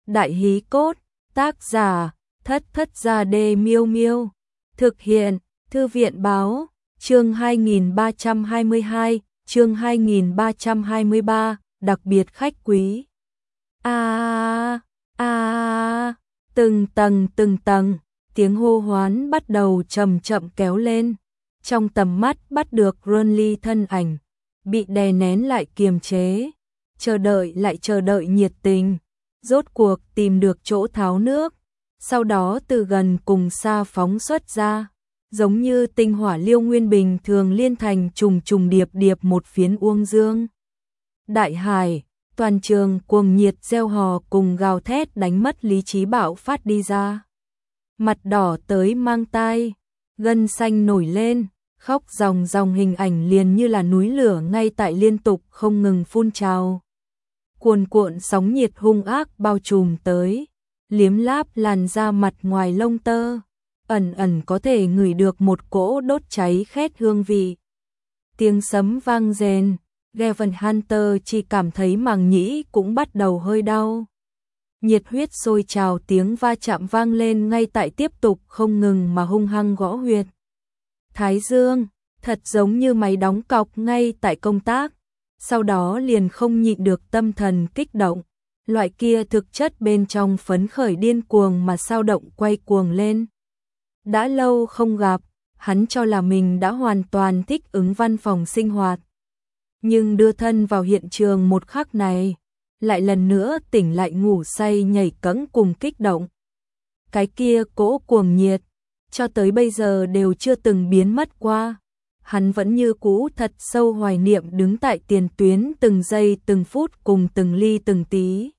Đại hí cốt, tác giả, Thất Thất Gia Đê Miêu Miêu. Thực hiện, Thư viện Báo, chương 2322, chương 2323, đặc biệt khách quý. Từng tầng, tiếng hô hoán bắt đầu chậm chậm kéo lên. Trong tầm mắt bắt được Renly thân ảnh, bị đè nén lại kiềm chế, chờ đợi nhiệt tình, rốt cuộc tìm được chỗ tháo nước, sau đó từ gần cùng xa phóng xuất ra, giống như tinh hỏa liêu nguyên bình thường liên thành trùng điệp một phiến uông dương. Đại hải, toàn trường cuồng nhiệt reo hò cùng gào thét đánh mất lý trí bạo phát đi ra. Mặt đỏ tới mang tai, gân xanh nổi lên, khóc ròng hình ảnh liền như là núi lửa ngay tại liên tục không ngừng phun trào. Cuồn cuộn sóng nhiệt hung ác bao trùm tới, liếm láp làn da mặt ngoài lông tơ, ẩn có thể ngửi được một cỗ đốt cháy khét hương vị. Tiếng sấm vang rền, Gavin Hunter chỉ cảm thấy màng nhĩ cũng bắt đầu hơi đau. Nhiệt huyết sôi trào, tiếng va chạm vang lên ngay tại tiếp tục không ngừng mà hung hăng gõ huyệt. Thái dương, thật giống như máy đóng cọc ngay tại công tác, sau đó liền không nhịn được tâm thần kích động, loại kia thực chất bên trong phấn khởi điên cuồng mà sao động quay cuồng lên. Đã lâu không gặp, hắn cho là mình đã hoàn toàn thích ứng văn phòng sinh hoạt. Nhưng đưa thân vào hiện trường một khắc này, lại lần nữa tỉnh lại ngủ say nhảy cẫng cùng kích động. Cái kia cỗ cuồng nhiệt, cho tới bây giờ đều chưa từng biến mất qua. Hắn vẫn như cũ thật sâu hoài niệm đứng tại tiền tuyến từng giây từng phút cùng từng ly từng tí.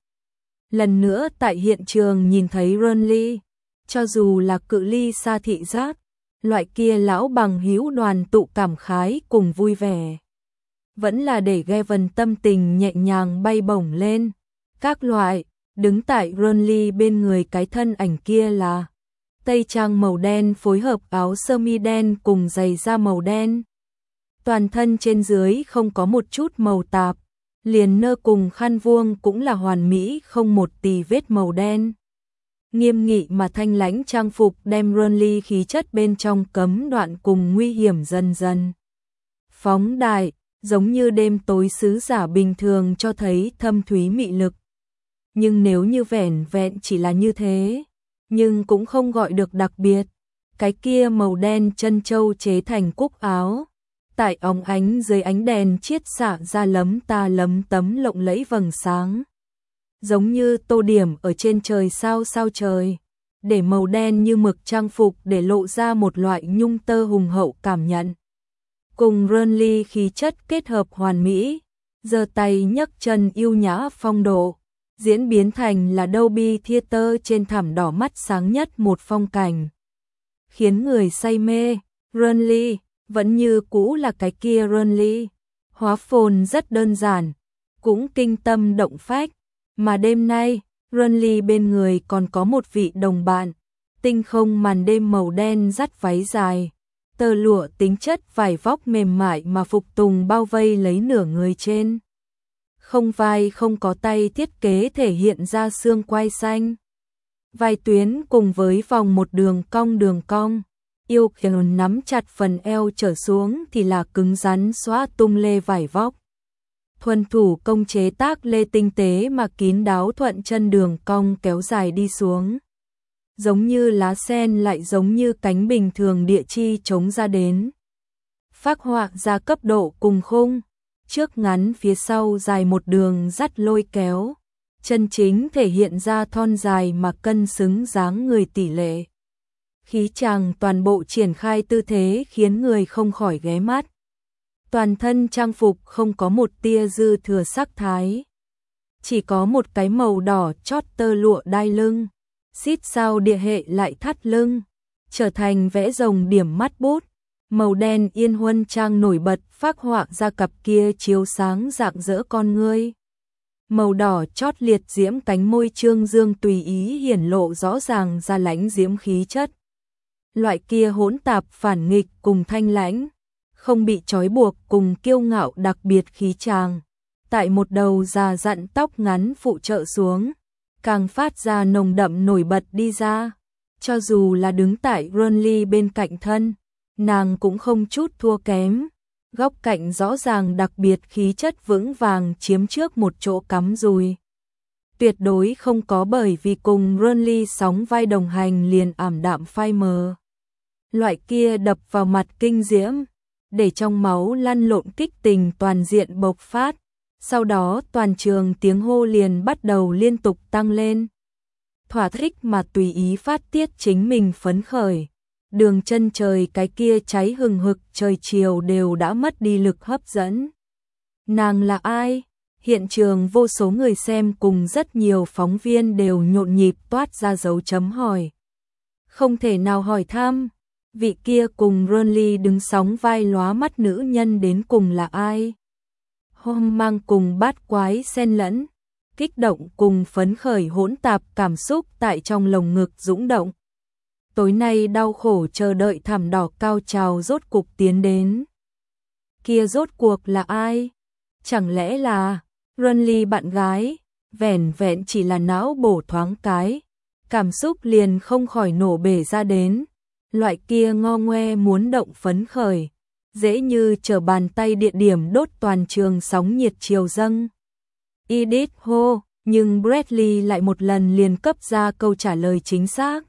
Lần nữa tại hiện trường nhìn thấy Renly, cho dù là cự ly xa thị giác, loại kia lão bằng hữu đoàn tụ cảm khái cùng vui vẻ, vẫn là để Gavin tâm tình nhẹ nhàng bay bổng lên. Các loại, đứng tại Renly bên người cái thân ảnh kia là tây trang màu đen phối hợp áo sơ mi đen cùng giày da màu đen. Toàn thân trên dưới không có một chút màu tạp, liền nơ cùng khăn vuông cũng là hoàn mỹ không một tì vết màu đen. Nghiêm nghị mà thanh lãnh trang phục đem Renly khí chất bên trong cấm đoạn cùng nguy hiểm dần dần phóng đại, giống như đêm tối sứ giả bình thường cho thấy thâm thúy mị lực. Nhưng nếu như vẻn vẹn chỉ là như thế, nhưng cũng không gọi được đặc biệt. Cái kia màu đen chân châu chế thành cúc áo, tại óng ánh dưới ánh đèn chiết xạ ra lấm tấm lộng lẫy vầng sáng, giống như tô điểm ở trên trời sao trời, để màu đen như mực trang phục để lộ ra một loại nhung tơ hùng hậu cảm nhận. Cùng Renly khí chất kết hợp hoàn mỹ, giơ tay nhấc chân yêu nhã phong độ, diễn biến thành là Dolby Theater trên thảm đỏ mắt sáng nhất một phong cảnh, khiến người say mê. Renly vẫn như cũ là cái kia Renly, hóa phồn rất đơn giản, cũng kinh tâm động phách, mà đêm nay, Renly bên người còn có một vị đồng bạn, tinh không màn đêm màu đen dắt váy dài, tơ lụa tính chất vải vóc mềm mại mà phục tùng bao vây lấy nửa người trên. Không vai không có tay thiết kế thể hiện ra xương quai xanh. Vai tuyến cùng với vòng một đường cong, yêu kiều nắm chặt phần eo trở xuống thì là cứng rắn xóa tung lê vải vóc. Thuần thủ công chế tác lê tinh tế mà kín đáo thuận chân đường cong kéo dài đi xuống. Giống như lá sen lại giống như cánh bình thường địa chi chống ra đến. Phác họa ra cấp độ cùng khung, trước ngắn phía sau dài một đường dắt lôi kéo, chân chính thể hiện ra thon dài mà cân xứng dáng người tỷ lệ. Khí chàng toàn bộ triển khai tư thế khiến người không khỏi ghé mắt. Toàn thân trang phục không có một tia dư thừa sắc thái, chỉ có một cái màu đỏ chót tơ lụa đai lưng, xít sao địa hệ lại thắt lưng, trở thành vẽ rồng điểm mắt bút. Màu đen yên huân trang nổi bật phác họa ra cặp kia chiếu sáng rạng rỡ con ngươi. Màu đỏ chót liệt diễm cánh môi trương dương tùy ý hiển lộ rõ ràng ra lãnh diễm khí chất. Loại kia hỗn tạp phản nghịch cùng thanh lãnh, không bị trói buộc cùng kiêu ngạo đặc biệt khí chàng. Tại một đầu già dặn tóc ngắn phụ trợ xuống, càng phát ra nồng đậm nổi bật đi ra. Cho dù là đứng tại Renly bên cạnh thân, nàng cũng không chút thua kém. Góc cạnh rõ ràng đặc biệt khí chất vững vàng chiếm trước một chỗ cắm rùi. Tuyệt đối không có bởi vì cùng Renly sóng vai đồng hành liền ảm đạm phai mờ. Loại kia đập vào mặt kinh diễm, để trong máu lăn lộn kích tình toàn diện bộc phát. Sau đó toàn trường tiếng hô liền bắt đầu liên tục tăng lên. Thỏa thích mà tùy ý phát tiết chính mình phấn khởi. Đường chân trời cái kia cháy hừng hực trời chiều đều đã mất đi lực hấp dẫn. Nàng là ai? Hiện trường vô số người xem cùng rất nhiều phóng viên đều nhộn nhịp toát ra dấu chấm hỏi. Không thể nào hỏi thăm, vị kia cùng Renly đứng sóng vai lóa mắt nữ nhân đến cùng là ai? Hôm mang cùng bát quái xen lẫn, kích động cùng phấn khởi hỗn tạp cảm xúc tại trong lồng ngực dũng động. Tối nay đau khổ chờ đợi thảm đỏ cao trào rốt cục tiến đến. Kia rốt cuộc là ai? Chẳng lẽ là Renly bạn gái? Vẻn vẹn chỉ là não bổ thoáng cái, cảm xúc liền không khỏi nổ bể ra đến. Loại kia ngo ngoe muốn động phấn khởi, dễ như trở bàn tay địa điểm đốt toàn trường sóng nhiệt chiều dâng. Edith hô, nhưng Bradley lại một lần liền cấp ra câu trả lời chính xác.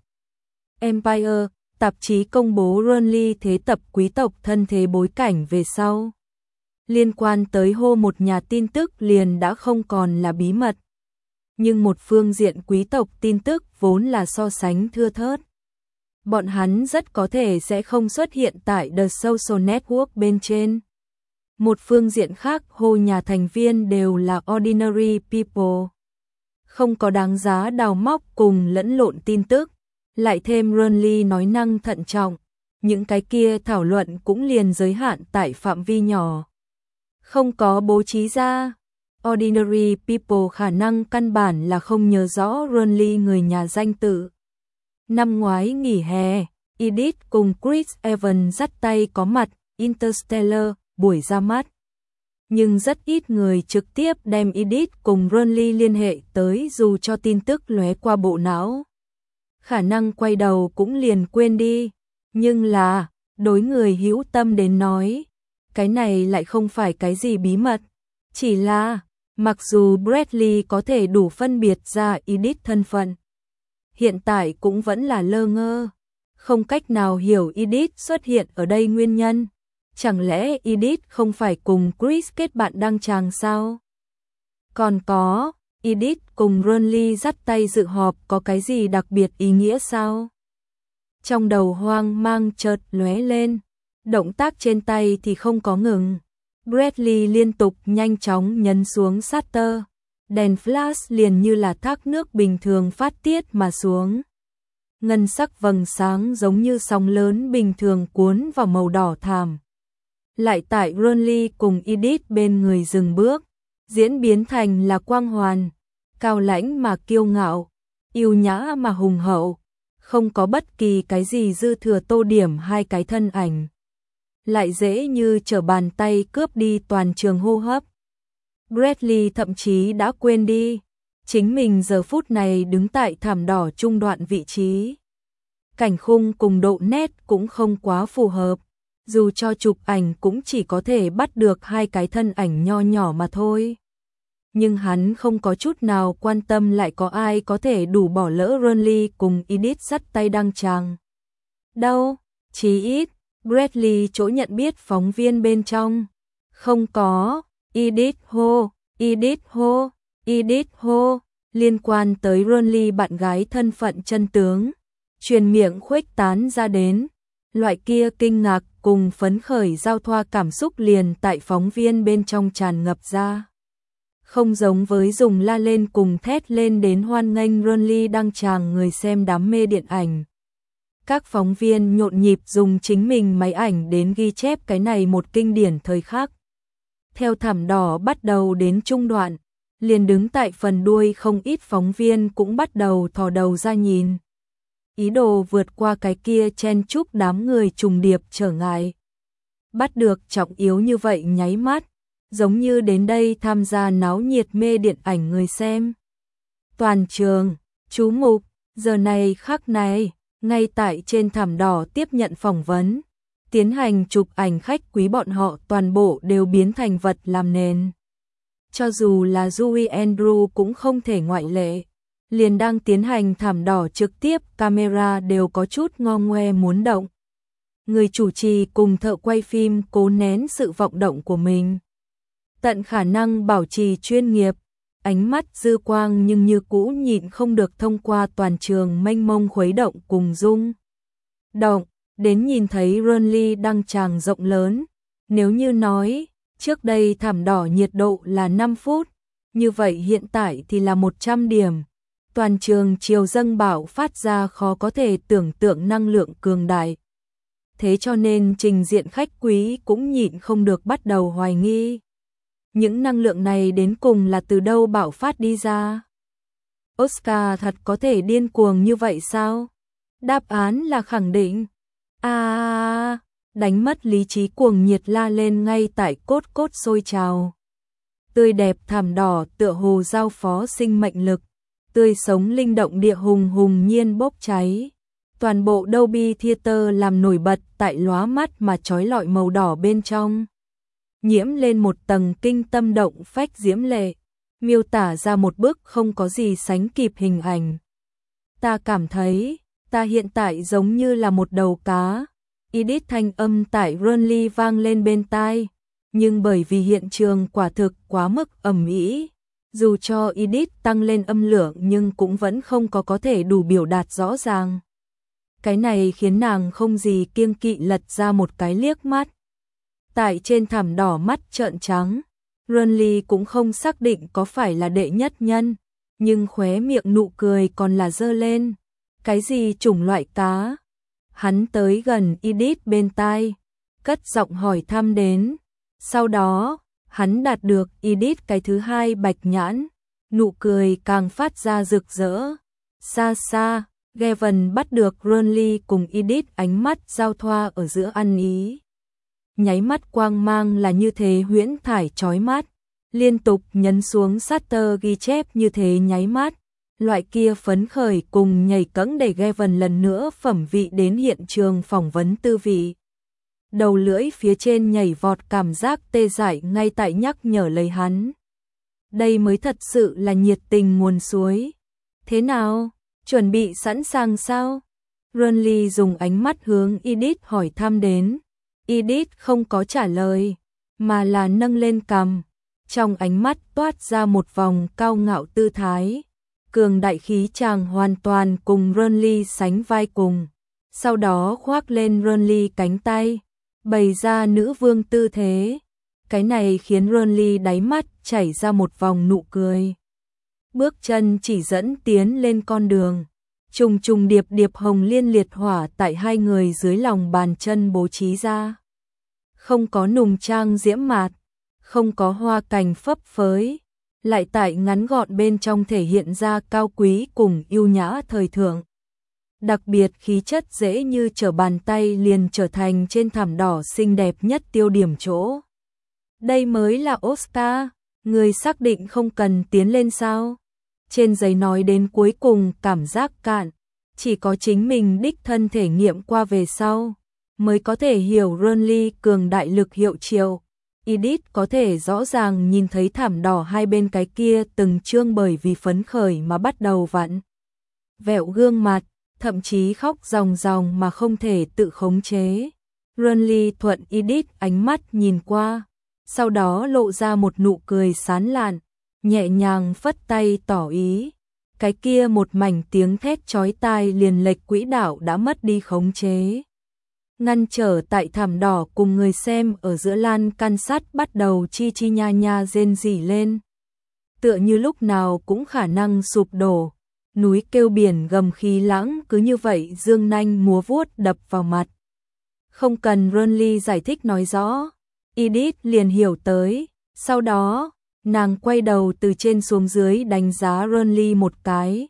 Empire, tạp chí công bố Renly thế tập quý tộc thân thế bối cảnh về sau. Liên quan tới hô một nhà tin tức liền đã không còn là bí mật. Nhưng một phương diện quý tộc tin tức vốn là so sánh thưa thớt. Bọn hắn rất có thể sẽ không xuất hiện tại The Social Network bên trên. Một phương diện khác hô nhà thành viên đều là ordinary people. Không có đáng giá đào móc cùng lẫn lộn tin tức. Lại thêm Renly nói năng thận trọng, những cái kia thảo luận cũng liền giới hạn tại phạm vi nhỏ. Không có bố trí ra, ordinary people khả năng căn bản là không nhớ rõ Renly người nhà danh tự. Năm ngoái nghỉ hè, Edith cùng Chris Evans dắt tay có mặt Interstellar buổi ra mắt. Nhưng rất ít người trực tiếp đem Edith cùng Renly liên hệ tới dù cho tin tức lóe qua bộ não. Khả năng quay đầu cũng liền quên đi, nhưng là, đối người hữu tâm đến nói, cái này lại không phải cái gì bí mật, chỉ là, mặc dù Bradley có thể đủ phân biệt ra Edith thân phận, hiện tại cũng vẫn là lơ ngơ, không cách nào hiểu Edith xuất hiện ở đây nguyên nhân, chẳng lẽ Edith không phải cùng Chris kết bạn đăng tràng sao? Còn có, Edith cùng Renly dắt tay dự họp có cái gì đặc biệt ý nghĩa sao? Trong đầu hoang mang chợt lóe lên, động tác trên tay thì không có ngừng. Bradley liên tục nhanh chóng nhấn xuống shutter, đèn flash liền như là thác nước bình thường phát tiết mà xuống. Ngân sắc vầng sáng giống như sóng lớn bình thường cuốn vào màu đỏ thảm. Lại tại Renly cùng Edith bên người dừng bước, diễn biến thành là quang hoàn, cao lãnh mà kiêu ngạo, yêu nhã mà hùng hậu, không có bất kỳ cái gì dư thừa tô điểm hai cái thân ảnh. Lại dễ như trở bàn tay cướp đi toàn trường hô hấp. Bradley thậm chí đã quên đi, chính mình giờ phút này đứng tại thảm đỏ trung đoạn vị trí. Cảnh khung cùng độ nét cũng không quá phù hợp, dù cho chụp ảnh cũng chỉ có thể bắt được hai cái thân ảnh nho nhỏ mà thôi. Nhưng hắn không có chút nào quan tâm lại có ai có thể đủ bỏ lỡ Renly cùng Edith dắt tay đăng tràng. Đâu, chí ít, Bradley chỗ nhận biết phóng viên bên trong. Không có, Edith hô, Edith hô, Edith hô, liên quan tới Renly bạn gái thân phận chân tướng. Truyền miệng khuếch tán ra đến, loại kia kinh ngạc cùng phấn khởi giao thoa cảm xúc liền tại phóng viên bên trong tràn ngập ra. Không giống với dùng la lên cùng thét lên đến hoan nghênh Renly đăng tràng người xem đam mê điện ảnh. Các phóng viên nhộn nhịp dùng chính mình máy ảnh đến ghi chép cái này một kinh điển thời khắc. Theo thảm đỏ bắt đầu đến trung đoạn, liền đứng tại phần đuôi không ít phóng viên cũng bắt đầu thò đầu ra nhìn. Ý đồ vượt qua cái kia chen chúc đám người trùng điệp trở ngại. Bắt được trọng yếu như vậy nháy mắt, giống như đến đây tham gia náo nhiệt mê điện ảnh người xem. Toàn trường chú mục, giờ này khắc này, ngay tại trên thảm đỏ tiếp nhận phỏng vấn, tiến hành chụp ảnh khách quý, bọn họ toàn bộ đều biến thành vật làm nền. Cho dù là Julie Andrew cũng không thể ngoại lệ. Liền đang tiến hành thảm đỏ trực tiếp, camera đều có chút ngo ngoe muốn động. Người chủ trì cùng thợ quay phim cố nén sự vọng động của mình, tận khả năng bảo trì chuyên nghiệp, ánh mắt dư quang nhưng như cũ nhịn không được thông qua toàn trường mênh mông khuấy động cùng rung động, đến nhìn thấy Renly đăng tràng rộng lớn. Nếu như nói, trước đây thảm đỏ nhiệt độ là 5 phút, như vậy hiện tại thì là 100 điểm. Toàn trường chiều dâng bạo phát ra khó có thể tưởng tượng năng lượng cường đại. Thế cho nên trình diện khách quý cũng nhịn không được bắt đầu hoài nghi. Những năng lượng này đến cùng là từ đâu bạo phát đi ra? Oscar thật có thể điên cuồng như vậy sao? Đáp án là khẳng định. Đánh mất lý trí cuồng nhiệt la lên ngay tại cốt sôi trào. Tươi đẹp thảm đỏ tựa hồ giao phó sinh mệnh lực, tươi sống linh động địa hùng nhiên bốc cháy. Toàn bộ Dolby Theater làm nổi bật tại lóa mắt mà chói lọi màu đỏ bên trong. Nhiễm lên một tầng kinh tâm động phách diễm lệ, miêu tả ra một bức không có gì sánh kịp hình ảnh. Ta cảm thấy, ta hiện tại giống như là một đầu cá. Edit thanh âm tại Renly vang lên bên tai, nhưng bởi vì hiện trường quả thực quá mức ầm ĩ, dù cho Edit tăng lên âm lượng nhưng cũng vẫn không có thể đủ biểu đạt rõ ràng. Cái này khiến nàng không gì kiêng kỵ lật ra một cái liếc mắt. Tại trên thảm đỏ mắt trợn trắng, Renly cũng không xác định có phải là đệ nhất nhân, nhưng khóe miệng nụ cười còn là dơ lên. Cái gì chủng loại cá? Hắn tới gần Edit bên tai, cất giọng hỏi thăm đến. Sau đó, hắn đạt được Edit cái thứ hai bạch nhãn, nụ cười càng phát ra rực rỡ. Xa xa, Gavin bắt được Renly cùng Edit ánh mắt giao thoa ở giữa ăn ý. Nháy mắt quang mang là như thế huyễn thải chói mắt, liên tục nhấn xuống shutter ghi chép như thế nháy mắt. Loại kia phấn khởi cùng nhảy cẫng để Gavin lần nữa phẩm vị đến hiện trường phỏng vấn tư vị. Đầu lưỡi phía trên nhảy vọt cảm giác tê dại ngay tại nhắc nhở lấy hắn. Đây mới thật sự là nhiệt tình nguồn suối. Thế nào? Chuẩn bị sẵn sàng sao? Renly dùng ánh mắt hướng Edit hỏi thăm đến. Edit không có trả lời, mà là nâng lên cằm. Trong ánh mắt toát ra một vòng cao ngạo tư thái. Cường đại khí chàng hoàn toàn cùng Renly sánh vai cùng. Sau đó khoác lên Renly cánh tay, bày ra nữ vương tư thế. Cái này khiến Renly đáy mắt chảy ra một vòng nụ cười. Bước chân chỉ dẫn tiến lên con đường. Trùng điệp hồng liên liệt hỏa tại hai người dưới lòng bàn chân bố trí ra. Không có nùng trang diễm mạt, không có hoa cành phấp phới, lại tại ngắn gọn bên trong thể hiện ra cao quý cùng yêu nhã thời thượng. Đặc biệt khí chất dễ như trở bàn tay liền trở thành trên thảm đỏ xinh đẹp nhất tiêu điểm chỗ. Đây mới là Oscar, người xác định không cần tiến lên sao? Trên giấy nói đến cuối cùng cảm giác cạn, chỉ có chính mình đích thân thể nghiệm qua về sau, mới có thể hiểu Renly cường đại lực hiệu triệu. Edit có thể rõ ràng nhìn thấy thảm đỏ hai bên cái kia từng chương bởi vì phấn khởi mà bắt đầu vặn vẹo gương mặt, thậm chí khóc ròng ròng mà không thể tự khống chế. Renly thuận Edit ánh mắt nhìn qua, sau đó lộ ra một nụ cười sán lạn, nhẹ nhàng phất tay tỏ ý. Cái kia một mảnh tiếng thét chói tai liền lệch quỹ đạo đã mất đi khống chế. Ngăn trở tại thảm đỏ cùng người xem ở giữa lan can sắt bắt đầu chi chi nha nha rên rỉ lên. Tựa như lúc nào cũng khả năng sụp đổ, núi kêu biển gầm khí lãng cứ như vậy dương nanh múa vuốt đập vào mặt. Không cần Renly giải thích nói rõ, Edit liền hiểu tới, sau đó, nàng quay đầu từ trên xuống dưới đánh giá Renly một cái.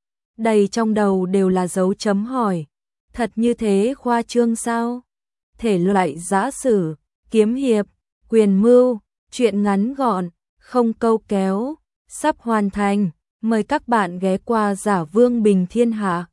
Đầy trong đầu đều là dấu chấm hỏi. Thật như thế khoa trương sao? Thể loại giã sử, kiếm hiệp, quyền mưu, truyện ngắn gọn, không câu kéo, sắp hoàn thành. Mời các bạn ghé qua Giả Vương Bình Thiên Hạ.